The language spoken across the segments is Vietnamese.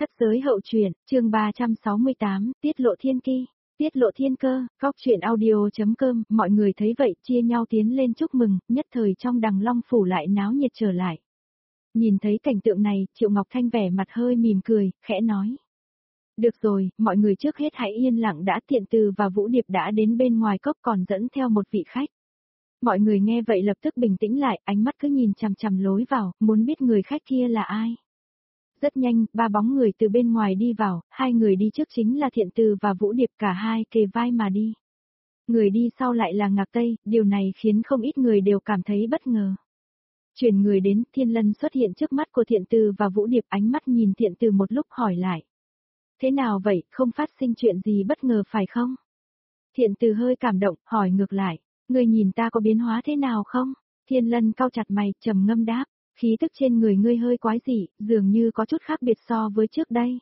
Thất giới hậu truyện, chương 368, tiết lộ thiên ki, tiết lộ thiên cơ, góc truyện audio.com, mọi người thấy vậy chia nhau tiến lên chúc mừng, nhất thời trong Đằng Long phủ lại náo nhiệt trở lại. Nhìn thấy cảnh tượng này, Triệu Ngọc Thanh vẻ mặt hơi mỉm cười, khẽ nói. Được rồi, mọi người trước hết hãy yên lặng đã. Thiện Từ và Vũ Điệp đã đến bên ngoài cốc còn dẫn theo một vị khách. Mọi người nghe vậy lập tức bình tĩnh lại, ánh mắt cứ nhìn chằm chằm lối vào, muốn biết người khách kia là ai. Rất nhanh, ba bóng người từ bên ngoài đi vào, hai người đi trước chính là Thiện Từ và Vũ Điệp, cả hai kề vai mà đi. Người đi sau lại là Ngạc Tây, điều này khiến không ít người đều cảm thấy bất ngờ. Chuyển người đến, Thiên Lân xuất hiện trước mắt của Thiện Từ và Vũ Điệp, ánh mắt nhìn Thiện Từ một lúc hỏi lại. Thế nào vậy, không phát sinh chuyện gì bất ngờ phải không? Thiện Từ hơi cảm động, hỏi ngược lại, người nhìn ta có biến hóa thế nào không? Thiên Lân cau chặt mày, trầm ngâm đáp. Khí tức trên người ngươi hơi quái dị, dường như có chút khác biệt so với trước đây.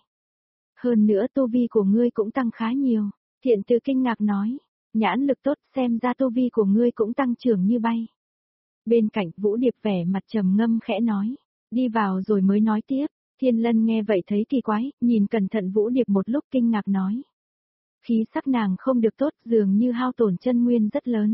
Hơn nữa tu vi của ngươi cũng tăng khá nhiều. Thiện Từ kinh ngạc nói, nhãn lực tốt, xem ra tu vi của ngươi cũng tăng trưởng như bay. Bên cạnh Vũ Điệp vẻ mặt trầm ngâm khẽ nói, đi vào rồi mới nói tiếp. Thiên Lân nghe vậy thấy kỳ quái, nhìn cẩn thận Vũ Điệp một lúc kinh ngạc nói. Khí sắc nàng không được tốt, dường như hao tổn chân nguyên rất lớn.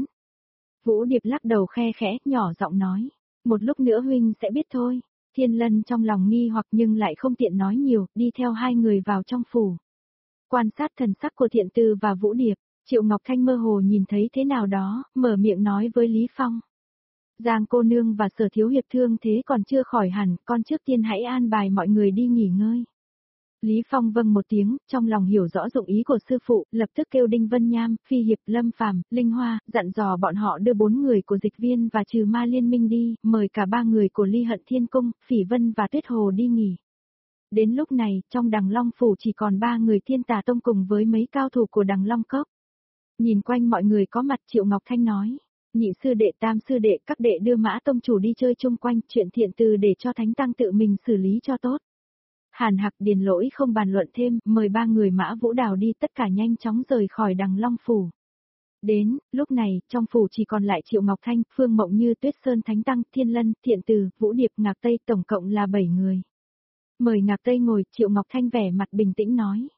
Vũ Điệp lắc đầu khe khẽ, nhỏ giọng nói. Một lúc nữa huynh sẽ biết thôi. Thiên Lân trong lòng nghi hoặc nhưng lại không tiện nói nhiều, đi theo hai người vào trong phủ. Quan sát thần sắc của Thiện Từ và Vũ Điệp, Triệu Ngọc Thanh mơ hồ nhìn thấy thế nào đó, mở miệng nói với Lý Phong. Giang cô nương và Sở thiếu hiệp thương thế còn chưa khỏi hẳn, con trước tiên hãy an bài mọi người đi nghỉ ngơi. Lý Phong vâng một tiếng, trong lòng hiểu rõ dụng ý của sư phụ, lập tức kêu Đinh Vân Nham, Phi Hiệp, Lâm Phàm, Linh Hoa, dặn dò bọn họ đưa 4 người của Dịch Viên và Trừ Ma Liên Minh đi, mời cả 3 người của Ly Hận Thiên Cung, Phỉ Vân và Tuyết Hồ đi nghỉ. Đến lúc này, trong Đằng Long phủ chỉ còn 3 người Thiên Tà Tông cùng với mấy cao thủ của Đằng Long Cốc. Nhìn quanh mọi người có mặt, Triệu Ngọc Thanh nói, nhị sư đệ, tam sư đệ, các đệ đưa Mã tông chủ đi chơi chung quanh, chuyện Thiện Từ để cho Thánh Tăng tự mình xử lý cho tốt. Hàn Hạc, Điền Lỗi không bàn luận thêm, mời 3 người Mã Vũ Đào đi, tất cả nhanh chóng rời khỏi Đằng Long phủ. Đến, lúc này, trong phủ chỉ còn lại Triệu Ngọc Thanh, Phương Mộng Như, Tuyết Sơn Thánh Tăng, Thiên Lân, Thiện Từ, Vũ Điệp, Ngạc Tây, tổng cộng là 7 người. Mời Ngạc Tây ngồi, Triệu Ngọc Thanh vẻ mặt bình tĩnh nói.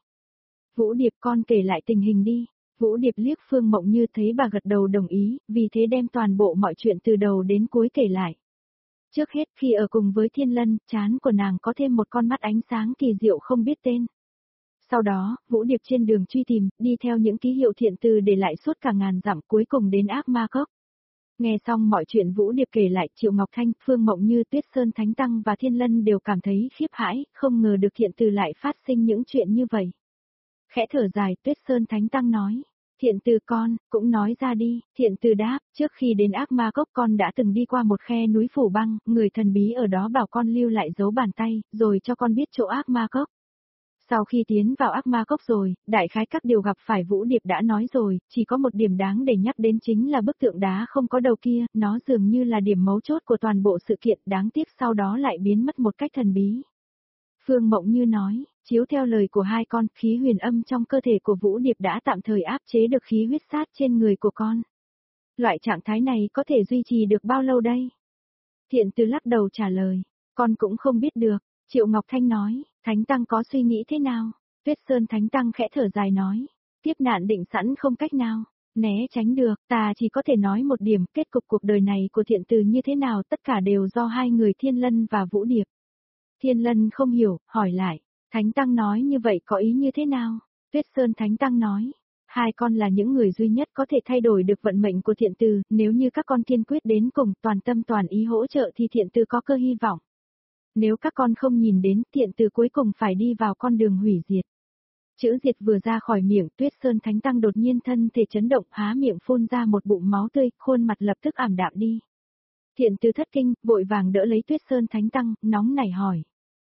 Vũ Điệp, con kể lại tình hình đi. Vũ Điệp liếc Phương Mộng Như, thấy bà gật đầu đồng ý, vì thế đem toàn bộ mọi chuyện từ đầu đến cuối kể lại. Trước hết, khi ở cùng với Thiên Lân, trán của nàng có thêm một con mắt ánh sáng kỳ diệu không biết tên. Sau đó, Vũ Điệp trên đường truy tìm, đi theo những ký hiệu Thiện Từ để lại suốt cả ngàn dặm, cuối cùng đến Ác Ma Cốc. Nghe xong mọi chuyện Vũ Điệp kể lại, Triệu Ngọc Thanh, Phương Mộng Như, Tuyết Sơn Thánh Tăng và Thiên Lân đều cảm thấy khiếp hãi, không ngờ được Thiện Từ lại phát sinh những chuyện như vậy. Khẽ thở dài, Tuyết Sơn Thánh Tăng nói. Thiện Từ con, cũng nói ra đi. Thiện Từ đáp, trước khi đến Ác Ma Cốc con đã từng đi qua một khe núi phủ băng, người thần bí ở đó bảo con lưu lại dấu bàn tay, rồi cho con biết chỗ Ác Ma Cốc. Sau khi tiến vào Ác Ma Cốc rồi, đại khái các điều gặp phải Vũ Điệp đã nói rồi, chỉ có một điểm đáng để nhắc đến chính là bức tượng đá không có đầu kia, nó dường như là điểm mấu chốt của toàn bộ sự kiện, đáng tiếc sau đó lại biến mất một cách thần bí. Phương Mộng Như nói, chiếu theo lời của hai con, khí huyền âm trong cơ thể của Vũ Điệp đã tạm thời áp chế được khí huyết sát trên người của con. Loại trạng thái này có thể duy trì được bao lâu đây? Thiện Từ lắc đầu trả lời, con cũng không biết được. Triệu Ngọc Thanh nói, Thánh Tăng có suy nghĩ thế nào? Tuyết Sơn Thánh Tăng khẽ thở dài nói, tiếp nạn định sẵn không cách nào, né tránh được, ta chỉ có thể nói một điểm, kết cục cuộc đời này của Thiện Từ như thế nào tất cả đều do hai người Thiên Lân và Vũ Điệp. Thiên Lân không hiểu, hỏi lại, Thánh Tăng nói như vậy có ý như thế nào? Tuyết Sơn Thánh Tăng nói, hai con là những người duy nhất có thể thay đổi được vận mệnh của Thiện Từ, nếu như các con kiên quyết đến cùng toàn tâm toàn ý hỗ trợ thì Thiện Từ có cơ hy vọng. Nếu các con không nhìn đến, Thiện Từ cuối cùng phải đi vào con đường hủy diệt. Chữ diệt vừa ra khỏi miệng, Tuyết Sơn Thánh Tăng đột nhiên thân thể chấn động, há miệng phun ra một bụng máu tươi, khuôn mặt lập tức ảm đạm đi. Thiện Từ thất kinh, vội vàng đỡ lấy Tuyết Sơn Thánh Tăng, nóng nảy hỏi.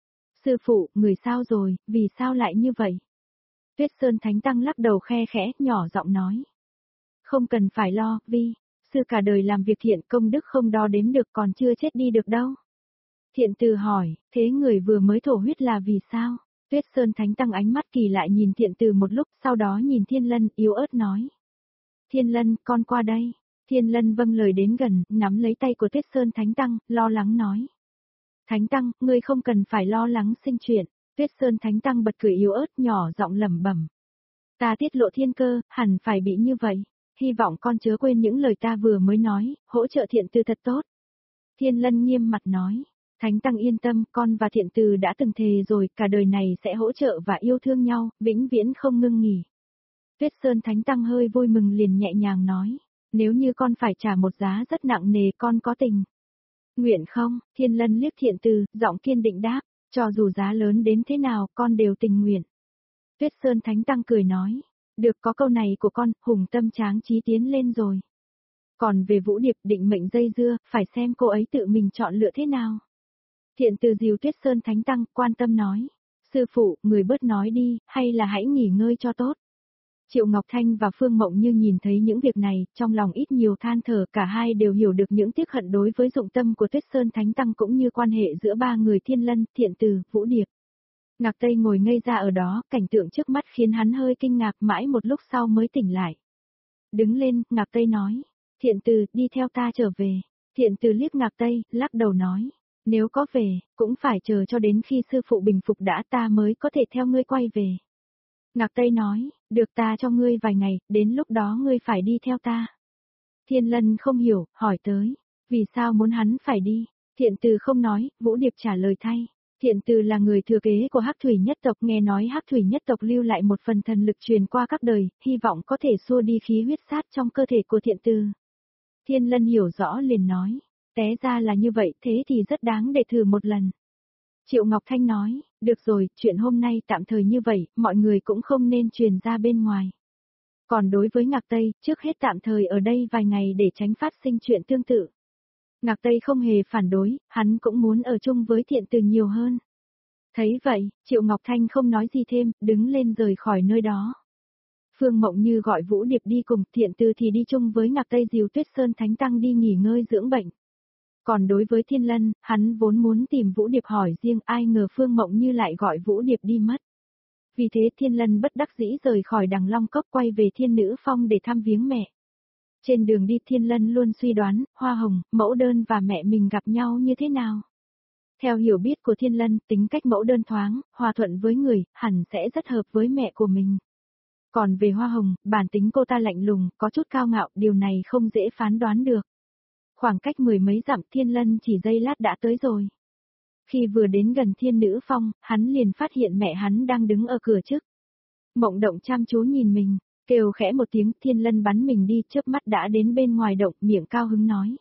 Sư phụ, người sao rồi, vì sao lại như vậy? Tuyết Sơn Thánh Tăng lắc đầu khe khẽ, nhỏ giọng nói. Không cần phải lo, Vi, sư cả đời làm việc thiện công đức không đo đếm được còn chưa chết đi được đâu. Thiện Từ hỏi, thế người vừa mới thổ huyết là vì sao? Tuyết Sơn Thánh Tăng ánh mắt kỳ lại nhìn Thiện Từ một lúc, sau đó nhìn Thiên Lân, yếu ớt nói. Thiên Lân, con qua đây. Thiên Lân vâng lời đến gần, nắm lấy tay của Tuyết Sơn Thánh Tăng, lo lắng nói. Thánh Tăng, ngươi không cần phải lo lắng sinh chuyện. Tuyết Sơn Thánh Tăng bật cười yếu ớt nhỏ giọng lẩm bẩm. Ta tiết lộ thiên cơ, hẳn phải bị như vậy. Hy vọng con chớ quên những lời ta vừa mới nói, hỗ trợ Thiện Từ thật tốt. Thiên Lân nghiêm mặt nói. Thánh Tăng yên tâm, con và Thiện Từ đã từng thề rồi, cả đời này sẽ hỗ trợ và yêu thương nhau, vĩnh viễn không ngưng nghỉ. Tuyết Sơn Thánh Tăng hơi vui mừng liền nhẹ nhàng nói. Nếu như con phải trả một giá rất nặng nề con có tình. Nguyện không, Thiên Lân liếc Thiện Từ, giọng kiên định đáp. Cho dù giá lớn đến thế nào, con đều tình nguyện. Tuyết Sơn Thánh Tăng cười nói. Được có câu này của con, hùng tâm tráng trí tiến lên rồi. Còn về Vũ Điệp định mệnh dây dưa, phải xem cô ấy tự mình chọn lựa thế nào. Thiện Từ dìu Tuyết Sơn Thánh Tăng, quan tâm nói. Sư phụ, người bớt nói đi, hay là hãy nghỉ ngơi cho tốt. Triệu Ngọc Thanh và Phương Mộng Như nhìn thấy những việc này, trong lòng ít nhiều than thở, cả hai đều hiểu được những tiếc hận đối với dụng tâm của Tuyết Sơn Thánh Tăng cũng như quan hệ giữa ba người Thiên Lân, Thiện Từ, Vũ Điệp. Ngạc Tây ngồi ngây ra ở đó, cảnh tượng trước mắt khiến hắn hơi kinh ngạc, mãi một lúc sau mới tỉnh lại. Đứng lên, Ngạc Tây nói. Thiện Từ, đi theo ta trở về. Thiện Từ liếc Ngạc Tây, lắc đầu nói. Nếu có về, cũng phải chờ cho đến khi sư phụ bình phục đã ta mới có thể theo ngươi quay về. Ngạc Tây nói, được ta cho ngươi vài ngày, đến lúc đó ngươi phải đi theo ta. Thiên Lân không hiểu, hỏi tới, vì sao muốn hắn phải đi? Thiện Từ không nói, Vũ Điệp trả lời thay. Thiện Từ là người thừa kế của Hắc Thủy nhất tộc, nghe nói Hắc Thủy nhất tộc lưu lại một phần thần lực truyền qua các đời, hy vọng có thể xua đi khí huyết sát trong cơ thể của Thiện Từ. Thiên Lân hiểu rõ liền nói, té ra là như vậy, thế thì rất đáng để thử một lần. Triệu Ngọc Thanh nói, được rồi, chuyện hôm nay tạm thời như vậy, mọi người cũng không nên truyền ra bên ngoài. Còn đối với Ngạc Tây, trước hết tạm thời ở đây vài ngày để tránh phát sinh chuyện tương tự. Ngạc Tây không hề phản đối, hắn cũng muốn ở chung với Thiện Từ nhiều hơn. Thấy vậy, Triệu Ngọc Thanh không nói gì thêm, đứng lên rời khỏi nơi đó. Phương Mộng Như gọi Vũ Điệp đi cùng, Thiện Từ thì đi chung với Ngạc Tây dìu Tuyết Sơn Thánh Tăng đi nghỉ ngơi dưỡng bệnh. Còn đối với Thiên Lân, hắn vốn muốn tìm Vũ Điệp hỏi riêng, ai ngờ Phương Mộng Như lại gọi Vũ Điệp đi mất. Vì thế Thiên Lân bất đắc dĩ rời khỏi Đằng Long Cốc quay về Thiên Nữ Phong để thăm viếng mẹ. Trên đường đi Thiên Lân luôn suy đoán, Hoa Hồng, Mẫu Đơn và mẹ mình gặp nhau như thế nào. Theo hiểu biết của Thiên Lân, tính cách Mẫu Đơn thoáng, hòa thuận với người, hẳn sẽ rất hợp với mẹ của mình. Còn về Hoa Hồng, bản tính cô ta lạnh lùng, có chút cao ngạo, điều này không dễ phán đoán được. Khoảng cách mười mấy dặm Thiên Lân chỉ giây lát đã tới rồi. Khi vừa đến gần Thiên Nữ Phong, hắn liền phát hiện mẹ hắn đang đứng ở cửa trước. Mộng Động chăm chú nhìn mình, kêu khẽ một tiếng, Thiên Lân bắn mình đi, chớp mắt đã đến bên ngoài động, miệng cao hứng nói.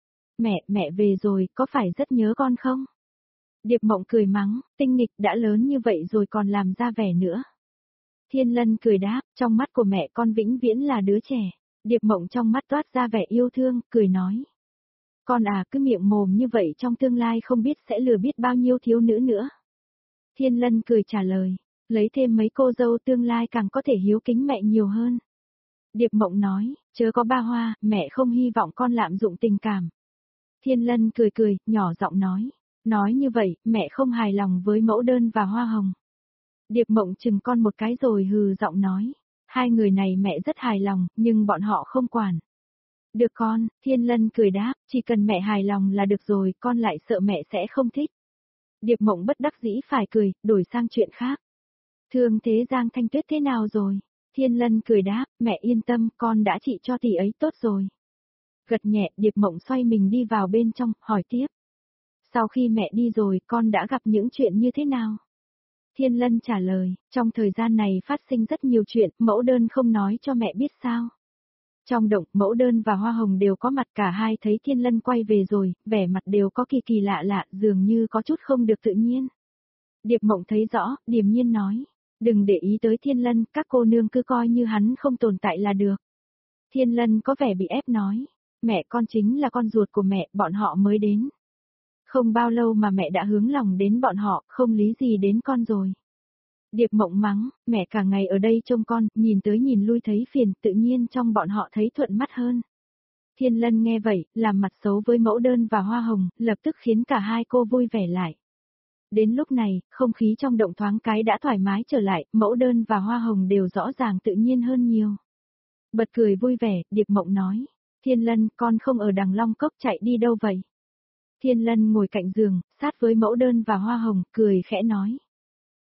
Mẹ về rồi, có phải rất nhớ con không? Điệp Mộng cười mắng, tinh nghịch đã lớn như vậy rồi còn làm ra vẻ nữa. Thiên Lân cười đáp, trong mắt của mẹ con vĩnh viễn là đứa trẻ. Điệp Mộng trong mắt toát ra vẻ yêu thương, cười nói. Con à, cứ miệng mồm như vậy trong tương lai không biết sẽ lừa biết bao nhiêu thiếu nữ nữa. Thiên Lân cười trả lời, lấy thêm mấy cô dâu tương lai càng có thể hiếu kính mẹ nhiều hơn. Điệp Mộng nói, chớ có ba hoa, mẹ không hy vọng con lạm dụng tình cảm. Thiên Lân cười cười, nhỏ giọng nói như vậy, mẹ không hài lòng với Mẫu Đơn và Hoa Hồng. Điệp Mộng chừng con một cái rồi hừ giọng nói, hai người này mẹ rất hài lòng, nhưng bọn họ không quản. Được con, Thiên Lân cười đáp, chỉ cần mẹ hài lòng là được rồi, con lại sợ mẹ sẽ không thích. Điệp Mộng bất đắc dĩ phải cười, đổi sang chuyện khác. Thương thế Giang Thanh Tuyết thế nào rồi? Thiên Lân cười đáp, mẹ yên tâm, con đã trị cho tỷ ấy tốt rồi. Gật nhẹ, Điệp Mộng xoay mình đi vào bên trong, hỏi tiếp. Sau khi mẹ đi rồi, con đã gặp những chuyện như thế nào? Thiên Lân trả lời, trong thời gian này phát sinh rất nhiều chuyện, Mẫu Đơn không nói cho mẹ biết sao. Trong động, Mẫu Đơn và Hoa Hồng đều có mặt, cả hai thấy Thiên Lân quay về rồi, vẻ mặt đều có kỳ kỳ lạ lạ, dường như có chút không được tự nhiên. Điệp Mộng thấy rõ, điềm nhiên nói, đừng để ý tới Thiên Lân, các cô nương cứ coi như hắn không tồn tại là được. Thiên Lân có vẻ bị ép nói, mẹ con chính là con ruột của mẹ, bọn họ mới đến. Không bao lâu mà mẹ đã hướng lòng đến bọn họ, không lý gì đến con rồi. Điệp Mộng mắng, mẹ cả ngày ở đây trông con, nhìn tới nhìn lui thấy phiền, tự nhiên trong bọn họ thấy thuận mắt hơn. Thiên Lân nghe vậy, làm mặt xấu với Mẫu Đơn và Hoa Hồng, lập tức khiến cả hai cô vui vẻ lại. Đến lúc này, không khí trong động thoáng cái đã thoải mái trở lại, Mẫu Đơn và Hoa Hồng đều rõ ràng tự nhiên hơn nhiều. Bật cười vui vẻ, Điệp Mộng nói, Thiên Lân, con không ở Đằng Long Cốc chạy đi đâu vậy? Thiên Lân ngồi cạnh giường, sát với Mẫu Đơn và Hoa Hồng, cười khẽ nói.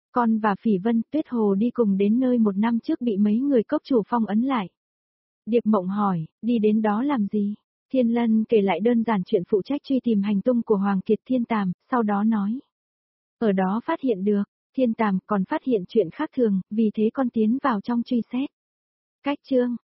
Con và Phỉ Vân, Tuyết Hồ đi cùng đến nơi 1 năm trước bị mấy người cốc chủ phong ấn lại. Điệp Mộng hỏi, đi đến đó làm gì? Thiên Lân kể lại đơn giản chuyện phụ trách truy tìm hành tung của Hoàng Kiệt Thiên Tàm, sau đó nói. Ở đó phát hiện được, Thiên Tàm còn phát hiện chuyện khác thường, vì thế con tiến vào trong truy xét. Cách chương